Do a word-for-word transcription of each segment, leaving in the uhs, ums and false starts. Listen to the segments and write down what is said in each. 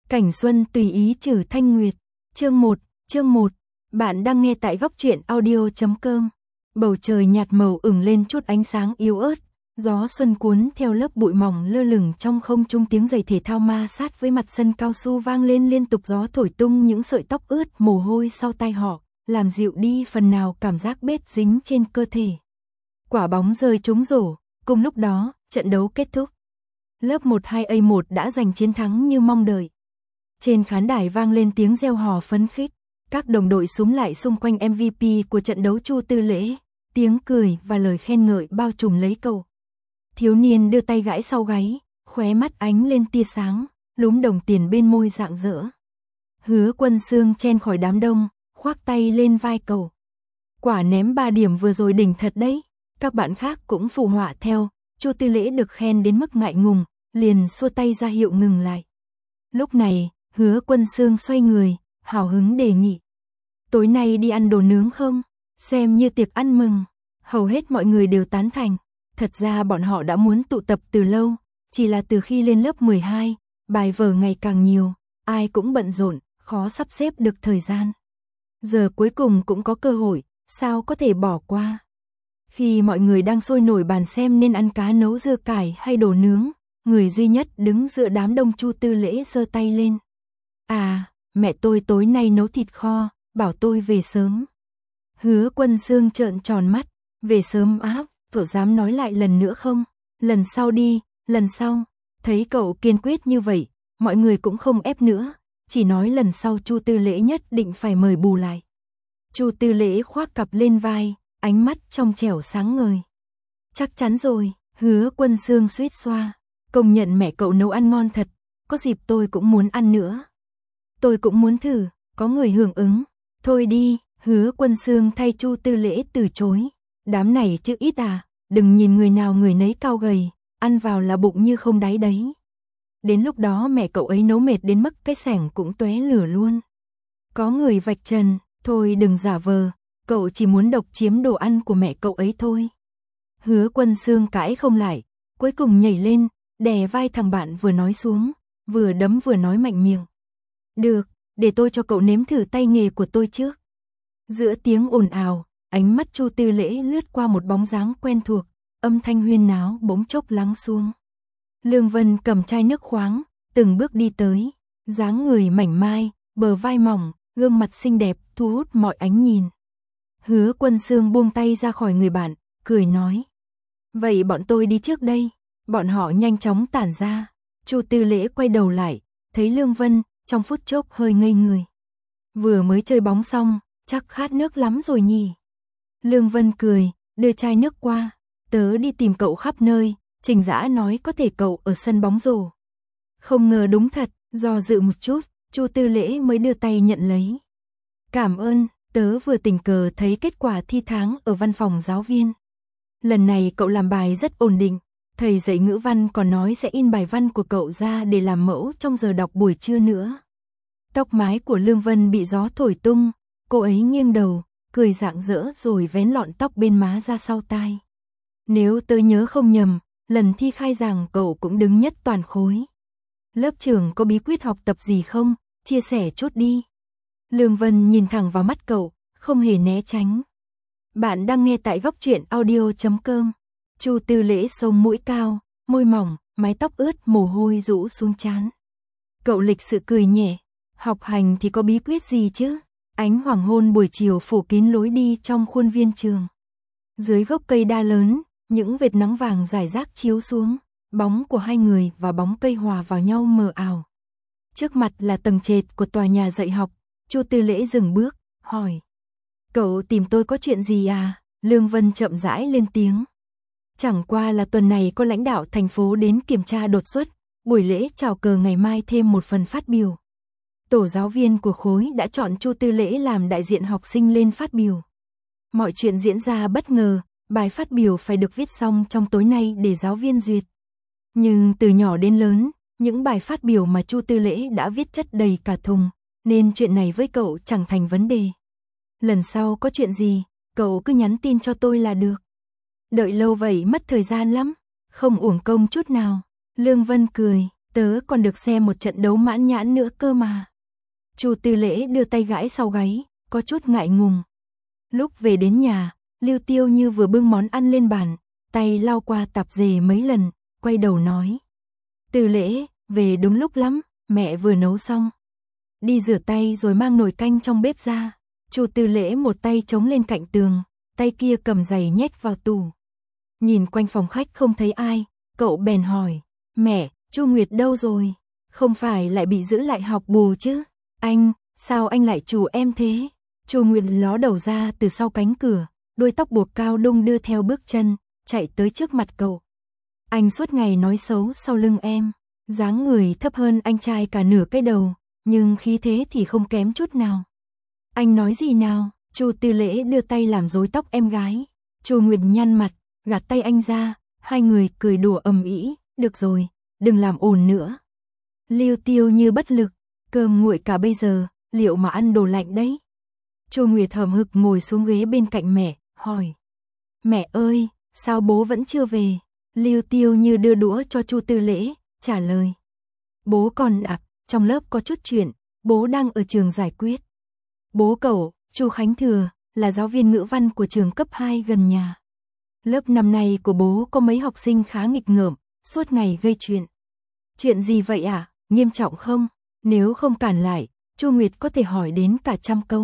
Cảnh xuân tùy ý trừ thanh nguyệt. Chương một, chương một. Bạn đang nghe tại góc truyện audio chấm com. Bầu trời nhạt màu ửng lên chút ánh sáng yếu ớt, gió xuân cuốn theo lớp bụi mỏng lơ lửng trong không trung, tiếng giày thể thao ma sát với mặt sân cao su vang lên liên tục, gió thổi tung những sợi tóc ướt mồ hôi sau tai họ, làm dịu đi phần nào cảm giác bết dính trên cơ thể. Quả bóng rơi trúng rổ, cùng lúc đó, trận đấu kết thúc. Lớp một hai A một đã giành chiến thắng như mong đợi. Trên khán đài vang lên tiếng reo hò phấn khích, các đồng đội xúm lại xung quanh em vê pê của trận đấu Chu Tư Lễ, tiếng cười và lời khen ngợi bao trùm lấy cậu. Thiếu niên đưa tay gãi sau gáy, khóe mắt ánh lên tia sáng, lúm đồng tiền bên môi rạng rỡ. Hứa Quân Xương chen khỏi đám đông, khoác tay lên vai cậu. Quả ném ba điểm vừa rồi đỉnh thật đấy. Các bạn khác cũng phụ họa theo. Chu Tư Lễ được khen đến mức ngại ngùng, liền xua tay ra hiệu ngừng lại. Lúc này, Hứa Quân Xương xoay người, hào hứng đề nghị. Tối nay đi ăn đồ nướng không? Xem như tiệc ăn mừng. Hầu hết mọi người đều tán thành. Thật ra bọn họ đã muốn tụ tập từ lâu, chỉ là từ khi lên lớp mười hai, bài vở ngày càng nhiều, ai cũng bận rộn, khó sắp xếp được thời gian. Giờ cuối cùng cũng có cơ hội, sao có thể bỏ qua. Khi mọi người đang sôi nổi bàn xem nên ăn cá nấu dưa cải hay đồ nướng, người duy nhất đứng giữa đám đông Chu Tư Lễ giơ tay lên. À, mẹ tôi tối nay nấu thịt kho, bảo tôi về sớm. Hứa Quân Xương trợn tròn mắt, về sớm áp, cậu dám nói lại lần nữa không? Lần sau đi, lần sau. Thấy cậu kiên quyết như vậy, mọi người cũng không ép nữa, chỉ nói lần sau Chu Tư Lễ nhất định phải mời bù lại. Chu Tư Lễ khoác cặp lên vai, ánh mắt trong trẻo sáng ngời. Chắc chắn rồi, Hứa Quân Xương suýt xoa, công nhận mẹ cậu nấu ăn ngon thật, có dịp tôi cũng muốn ăn nữa. Tôi cũng muốn thử, có người hưởng ứng. Thôi đi, Hứa Quân Xương thay Chu Tư Lễ từ chối. Đám này chứ ít à, đừng nhìn người nào người nấy cao gầy, ăn vào là bụng như không đáy đấy. Đến lúc đó mẹ cậu ấy nấu mệt đến mức cái xẻng cũng tóe lửa luôn. Có người vạch trần, thôi đừng giả vờ, cậu chỉ muốn độc chiếm đồ ăn của mẹ cậu ấy thôi. Hứa Quân Xương cãi không lại, cuối cùng nhảy lên, đè vai thằng bạn vừa nói xuống, vừa đấm vừa nói mạnh miệng. Được, để tôi cho cậu nếm thử tay nghề của tôi trước. Giữa tiếng ồn ào, ánh mắt Chu Tư Lễ lướt qua một bóng dáng quen thuộc, âm thanh huyên náo bỗng chốc lắng xuống. Lương Vân cầm chai nước khoáng, từng bước đi tới, dáng người mảnh mai, bờ vai mỏng, gương mặt xinh đẹp thu hút mọi ánh nhìn. Hứa Quân Xương buông tay ra khỏi người bạn, cười nói. Vậy bọn tôi đi trước đây. Bọn họ nhanh chóng tản ra. Chu Tư Lễ quay đầu lại, thấy Lương Vân, trong phút chốc hơi ngây người. Vừa mới chơi bóng xong, chắc khát nước lắm rồi nhỉ. Lương Vân cười, đưa chai nước qua. Tớ đi tìm cậu khắp nơi, Trình Dã nói có thể cậu ở sân bóng rổ. Không ngờ đúng thật, do dự một chút, Chu Tư Lễ mới đưa tay nhận lấy. Cảm ơn, tớ vừa tình cờ thấy kết quả thi tháng ở văn phòng giáo viên. Lần này cậu làm bài rất ổn định, thầy dạy ngữ văn còn nói sẽ in bài văn của cậu ra để làm mẫu trong giờ đọc buổi trưa nữa. Tóc mái của Lương Vân bị gió thổi tung, cô ấy nghiêng đầu, cười rạng rỡ rồi vén lọn tóc bên má ra sau tai. Nếu tớ nhớ không nhầm, lần thi khai giảng cậu cũng đứng nhất toàn khối. Lớp trưởng có bí quyết học tập gì không? Chia sẻ chút đi. Lương Vân nhìn thẳng vào mắt cậu, không hề né tránh. Bạn đang nghe tại góc truyện audio chấm com. Chu Tư Lễ sống mũi cao, môi mỏng, mái tóc ướt mồ hôi rũ xuống trán. Cậu lịch sự cười nhẹ, học hành thì có bí quyết gì chứ? Ánh hoàng hôn buổi chiều phủ kín lối đi trong khuôn viên trường. Dưới gốc cây đa lớn, những vệt nắng vàng rải rác chiếu xuống, bóng của hai người và bóng cây hòa vào nhau mờ ảo. Trước mặt là tầng trệt của tòa nhà dạy học, Chu Tư Lễ dừng bước, hỏi. Cậu tìm tôi có chuyện gì à? Lương Vân chậm rãi lên tiếng. Chẳng qua là tuần này có lãnh đạo thành phố đến kiểm tra đột xuất, buổi lễ chào cờ ngày mai thêm một phần phát biểu. Tổ giáo viên của khối đã chọn Chu Tư Lễ làm đại diện học sinh lên phát biểu. Mọi chuyện diễn ra bất ngờ, bài phát biểu phải được viết xong trong tối nay để giáo viên duyệt. Nhưng từ nhỏ đến lớn, những bài phát biểu mà Chu Tư Lễ đã viết chất đầy cả thùng, nên chuyện này với cậu chẳng thành vấn đề. Lần sau có chuyện gì, cậu cứ nhắn tin cho tôi là được. Đợi lâu vậy mất thời gian lắm, không uổng công chút nào. Lương Vân cười, tớ còn được xem một trận đấu mãn nhãn nữa cơ mà. Chu Tư Lễ đưa tay gãi sau gáy, có chút ngại ngùng. Lúc về đến nhà, Lưu Tiêu Như vừa bưng món ăn lên bàn, tay lau qua tạp dề mấy lần, quay đầu nói. Tư Lễ, về đúng lúc lắm, mẹ vừa nấu xong. Đi rửa tay rồi mang nồi canh trong bếp ra. Chu Tư Lễ một tay chống lên cạnh tường, tay kia cầm giày nhét vào tủ. Nhìn quanh phòng khách không thấy ai, cậu bèn hỏi, mẹ, Chu Nguyệt đâu rồi? Không phải lại bị giữ lại học bù chứ? Anh, sao anh lại trù em thế? Chu Nguyệt ló đầu ra từ sau cánh cửa, đuôi tóc buộc cao đung đưa theo bước chân, chạy tới trước mặt cậu. Anh suốt ngày nói xấu sau lưng em, dáng người thấp hơn anh trai cả nửa cái đầu, nhưng khí thế thì không kém chút nào. Anh nói gì nào? Chu Tư Lễ đưa tay làm rối tóc em gái. Chu Nguyệt nhăn mặt, gạt tay anh ra, hai người cười đùa ầm ĩ, được rồi, đừng làm ồn nữa. Lưu Tiêu Như bất lực, cơm nguội cả bây giờ, liệu mà ăn đồ lạnh đấy? Chu Nguyệt hậm hực ngồi xuống ghế bên cạnh mẹ, hỏi. Mẹ ơi, sao bố vẫn chưa về? Lưu Tiêu Như đưa đũa cho Chu Tư Lễ, trả lời. Bố còn ạ, trong lớp có chút chuyện, bố đang ở trường giải quyết. Bố cậu, Chu Khánh Thừa, là giáo viên ngữ văn của trường cấp hai gần nhà. Lớp năm nay của bố có mấy học sinh khá nghịch ngợm, suốt ngày gây chuyện. Chuyện gì vậy ạ? À? Nghiêm trọng không? Nếu không cản lại, Chu Nguyệt có thể hỏi đến cả trăm câu.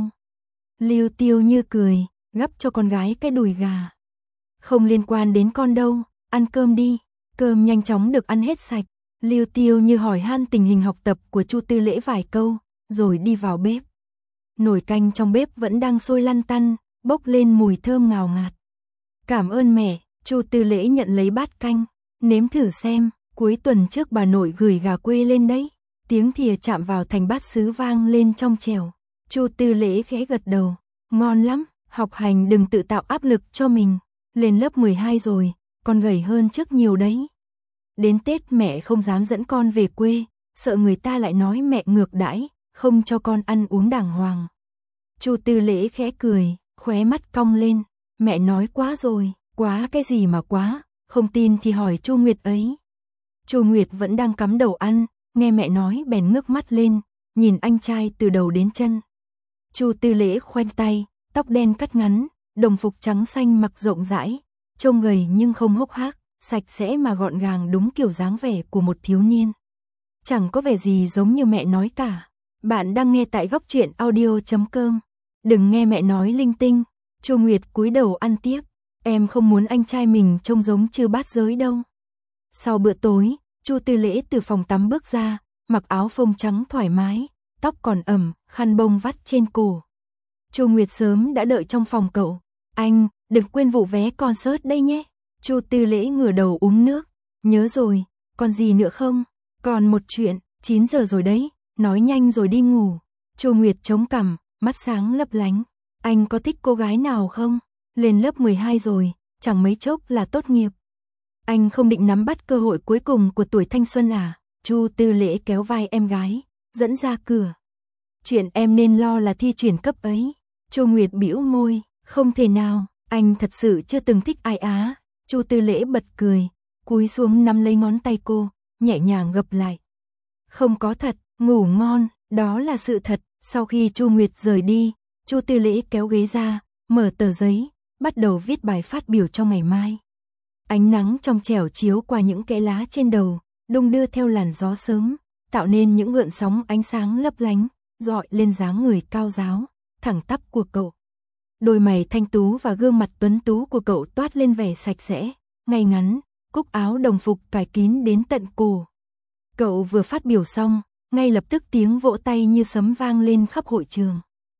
Lưu Tiêu Như cười, gắp cho con gái cái đùi gà. Không liên quan đến con đâu, ăn cơm đi. Cơm nhanh chóng được ăn hết sạch. Lưu Tiêu Như hỏi han tình hình học tập của Chu Tư Lễ vài câu, rồi đi vào bếp. Nồi canh trong bếp vẫn đang sôi lăn tăn, bốc lên mùi thơm ngào ngạt. Cảm ơn mẹ, Chu Tư Lễ nhận lấy bát canh, nếm thử xem, cuối tuần trước bà nội gửi gà quê lên đấy. Tiếng thìa chạm vào thành bát sứ vang lên trong trẻo. Chu Tư Lễ khẽ gật đầu, ngon lắm, học hành đừng tự tạo áp lực cho mình. Lên lớp mười hai rồi, con gầy hơn trước nhiều đấy. Đến Tết mẹ không dám dẫn con về quê, sợ người ta lại nói mẹ ngược đãi, không cho con ăn uống đàng hoàng. Chu Tư Lễ khẽ cười, khóe mắt cong lên, mẹ nói quá rồi, quá cái gì mà quá, không tin thì hỏi Chu Nguyệt ấy. Chu Nguyệt vẫn đang cắm đầu ăn, nghe mẹ nói bèn ngước mắt lên, nhìn anh trai từ đầu đến chân. Chu Tư Lễ khoanh tay, tóc đen cắt ngắn, đồng phục trắng xanh mặc rộng rãi, trông gầy nhưng không hốc hác, sạch sẽ mà gọn gàng đúng kiểu dáng vẻ của một thiếu niên. Chẳng có vẻ gì giống như mẹ nói cả. Bạn đang nghe tại góc truyện audio chấm com. Đừng nghe mẹ nói linh tinh. Chu Nguyệt cúi đầu ăn tiếp. Em không muốn anh trai mình trông giống Chư Bát Giới đâu. Sau bữa tối, Chu Tư Lễ từ phòng tắm bước ra, mặc áo phông trắng thoải mái, tóc còn ẩm, khăn bông vắt trên cổ. Chu Nguyệt sớm đã đợi trong phòng cậu. Anh, đừng quên vụ vé concert đây nhé. Chu Tư Lễ ngửa đầu uống nước. Nhớ rồi, còn gì nữa không? Còn một chuyện, chín giờ rồi đấy, nói nhanh rồi đi ngủ. Chu Nguyệt chống cằm, mắt sáng lấp lánh. Anh có thích cô gái nào không? Lên lớp mười hai rồi, chẳng mấy chốc là tốt nghiệp. Anh không định nắm bắt cơ hội cuối cùng của tuổi thanh xuân à? Chu Tư Lễ kéo vai em gái, dẫn ra cửa. Chuyện em nên lo là thi chuyển cấp ấy. Chu Nguyệt bĩu môi, không thể nào, anh thật sự chưa từng thích ai á. Chu Tư Lễ bật cười, cúi xuống nắm lấy ngón tay cô, nhẹ nhàng gập lại. Không có thật, ngủ ngon, đó là sự thật. Sau khi Chu Nguyệt rời đi, Chu Tư Lễ kéo ghế ra, mở tờ giấy, bắt đầu viết bài phát biểu cho ngày mai. Ánh nắng trong trẻo chiếu qua những kẽ lá trên đầu, đung đưa theo làn gió sớm, tạo nên những gợn sóng ánh sáng lấp lánh, rọi lên dáng người cao ráo, thẳng tắp của cậu. Đôi mày thanh tú và gương mặt tuấn tú của cậu toát lên vẻ sạch sẽ, ngay ngắn, cúc áo đồng phục cài kín đến tận cổ. Cậu vừa phát biểu xong, ngay lập tức tiếng vỗ tay như sấm vang lên khắp hội trường.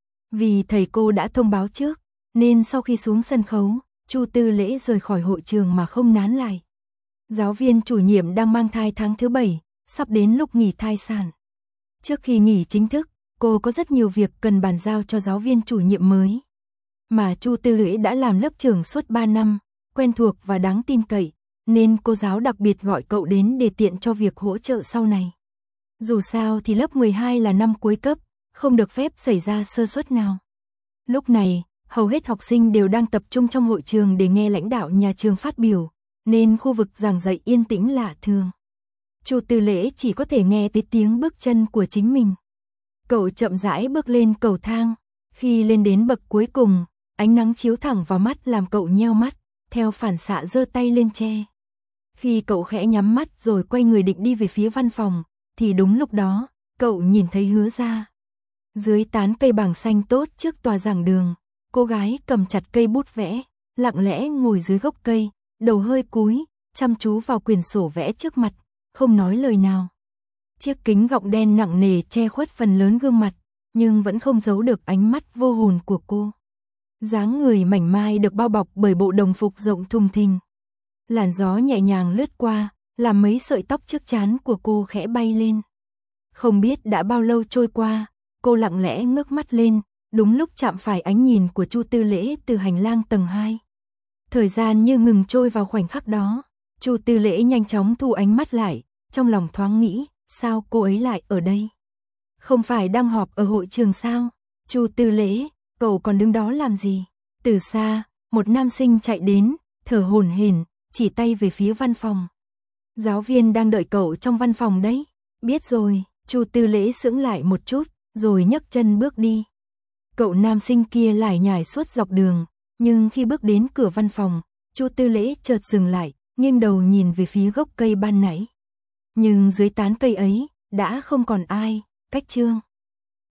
Vì thầy cô đã thông báo trước, nên sau khi xuống sân khấu, Chu Tư Lễ rời khỏi hội trường mà không nán lại. Giáo viên chủ nhiệm đang mang thai tháng thứ bảy, sắp đến lúc nghỉ thai sản. Trước khi nghỉ chính thức, cô có rất nhiều việc cần bàn giao cho giáo viên chủ nhiệm mới. Mà Chu Tư Lễ đã làm lớp trưởng suốt ba năm, quen thuộc và đáng tin cậy, nên cô giáo đặc biệt gọi cậu đến để tiện cho việc hỗ trợ sau này. Dù sao thì lớp mười hai là năm cuối cấp, không được phép xảy ra sơ suất nào. Lúc này, hầu hết học sinh đều đang tập trung trong hội trường để nghe lãnh đạo nhà trường phát biểu, nên khu vực giảng dạy yên tĩnh lạ thường. Chu Tư Lễ chỉ có thể nghe thấy tiếng bước chân của chính mình. Cậu chậm rãi bước lên cầu thang, khi lên đến bậc cuối cùng, ánh nắng chiếu thẳng vào mắt làm cậu nheo mắt, theo phản xạ giơ tay lên che. Khi cậu khẽ nhắm mắt rồi quay người định đi về phía văn phòng, thì đúng lúc đó, cậu nhìn thấy Hứa Gia. Dưới tán cây bàng xanh tốt trước tòa giảng đường, cô gái cầm chặt cây bút vẽ, lặng lẽ ngồi dưới gốc cây, đầu hơi cúi, chăm chú vào quyển sổ vẽ trước mặt, không nói lời nào. Chiếc kính gọng đen nặng nề che khuất phần lớn gương mặt, nhưng vẫn không giấu được ánh mắt vô hồn của cô. Dáng người mảnh mai được bao bọc bởi bộ đồng phục rộng thùng thình. Làn gió nhẹ nhàng lướt qua, làm mấy sợi tóc trước trán của cô khẽ bay lên. Không biết đã bao lâu trôi qua, cô lặng lẽ ngước mắt lên, đúng lúc chạm phải ánh nhìn của Chu Tư Lễ từ hành lang tầng hai. Thời gian như ngừng trôi vào khoảnh khắc đó, Chu Tư Lễ nhanh chóng thu ánh mắt lại, trong lòng thoáng nghĩ, sao cô ấy lại ở đây? Không phải đang họp ở hội trường sao? Chu Tư Lễ, cậu còn đứng đó làm gì? Từ xa, một nam sinh chạy đến, thở hổn hển, chỉ tay về phía văn phòng. Giáo viên đang đợi cậu trong văn phòng đấy. Biết rồi, Chu Tư Lễ sững lại một chút, rồi nhấc chân bước đi. Cậu nam sinh kia lải nhải suốt dọc đường, nhưng khi bước đến cửa văn phòng, Chu Tư Lễ chợt dừng lại, nghiêng đầu nhìn về phía gốc cây ban nãy. Nhưng dưới tán cây ấy, đã không còn ai, cách chương.